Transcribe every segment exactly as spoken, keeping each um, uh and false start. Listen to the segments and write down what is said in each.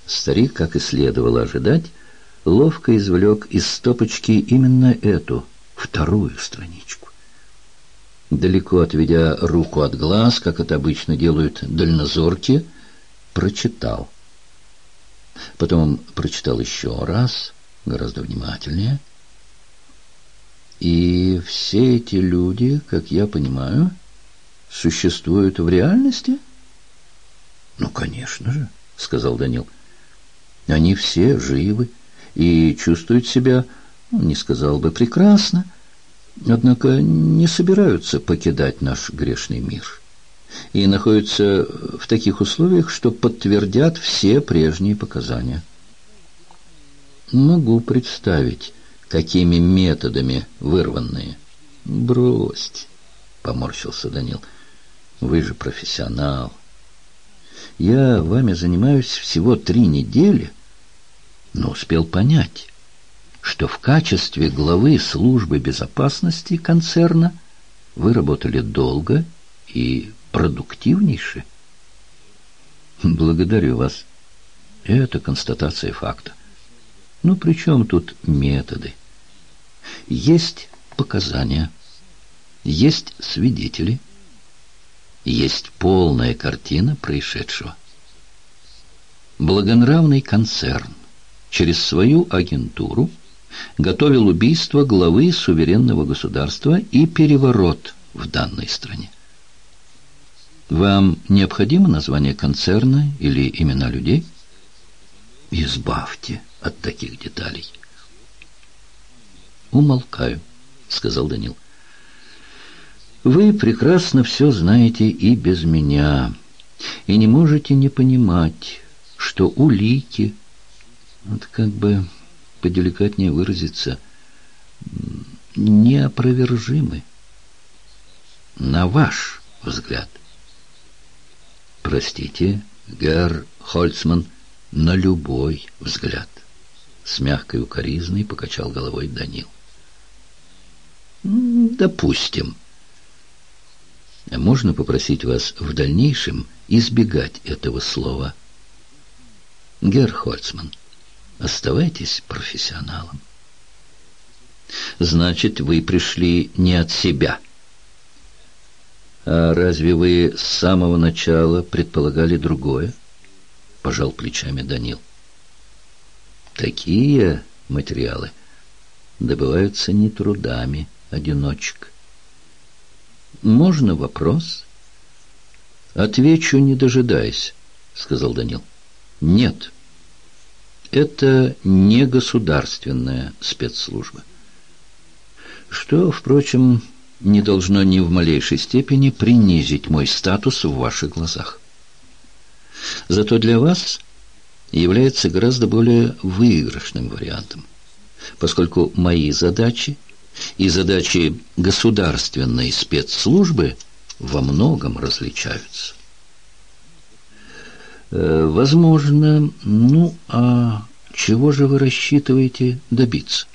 Старик, как и следовало ожидать, ловко извлек из стопочки именно эту, вторую страничку. Далеко отведя руку от глаз, как это обычно делают дальнозоркие, прочитал. Потом прочитал еще раз, гораздо внимательнее. И все эти люди, как я понимаю, существуют в реальности? Ну, конечно же, сказал Данил. Они все живы и чувствуют себя, ну, не сказал бы прекрасно, однако не собираются покидать наш грешный мир и находятся в таких условиях, что подтвердят все прежние показания. Могу представить, какими методами вырванные. Бросьте, поморщился Данил. Вы же профессионал. Я вами занимаюсь всего три недели, но успел понять, что в качестве главы службы безопасности концерна вы работали долго и продуктивнейше. Благодарю вас. Это констатация факта. Ну, при чем тут методы? Есть показания, есть свидетели, есть полная картина происшедшего. Благонравный концерн через свою агентуру готовил убийство главы суверенного государства и переворот в данной стране. Вам необходимо название концерна или имена людей? Избавьте от таких деталей. Умолкаю, сказал Данил. Вы прекрасно все знаете и без меня, и не можете не понимать, что улики, вот как бы поделикатнее выразиться, неопровержимы. На ваш взгляд. Простите, герр Хольцман, на любой взгляд. С мягкой укоризной покачал головой Данил. Допустим. Можно попросить вас в дальнейшем избегать этого слова? Герр Хольцман, оставайтесь профессионалом. Значит, вы пришли не от себя. А разве вы с самого начала предполагали другое? Пожал плечами Данил. Такие материалы добываются не трудами одиночек. Можно вопрос? Отвечу, не дожидаясь, сказал Данил. Нет. Это не государственная спецслужба. Что, впрочем, не должно ни в малейшей степени принизить мой статус в ваших глазах. Зато для вас является гораздо более выигрышным вариантом, поскольку мои задачи и задачи государственной спецслужбы во многом различаются. Э, возможно, ну, а чего же вы рассчитываете добиться?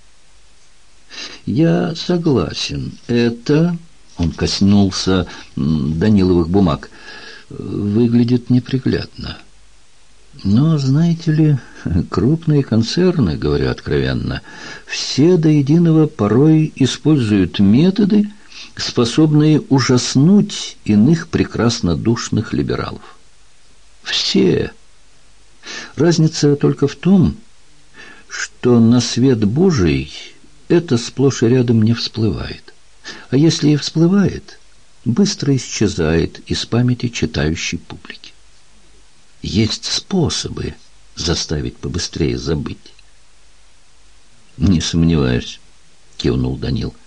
Я согласен, это, он коснулся Даниловых бумаг, выглядит неприглядно. Но, знаете ли, крупные концерны, говоря откровенно, все до единого порой используют методы, способные ужаснуть иных прекраснодушных либералов. Все. Разница только в том, что на свет Божий это сплошь и рядом не всплывает. А если и всплывает, быстро исчезает из памяти читающей публики. Есть способы заставить побыстрее забыть. «Не сомневаюсь», — кивнул Данил.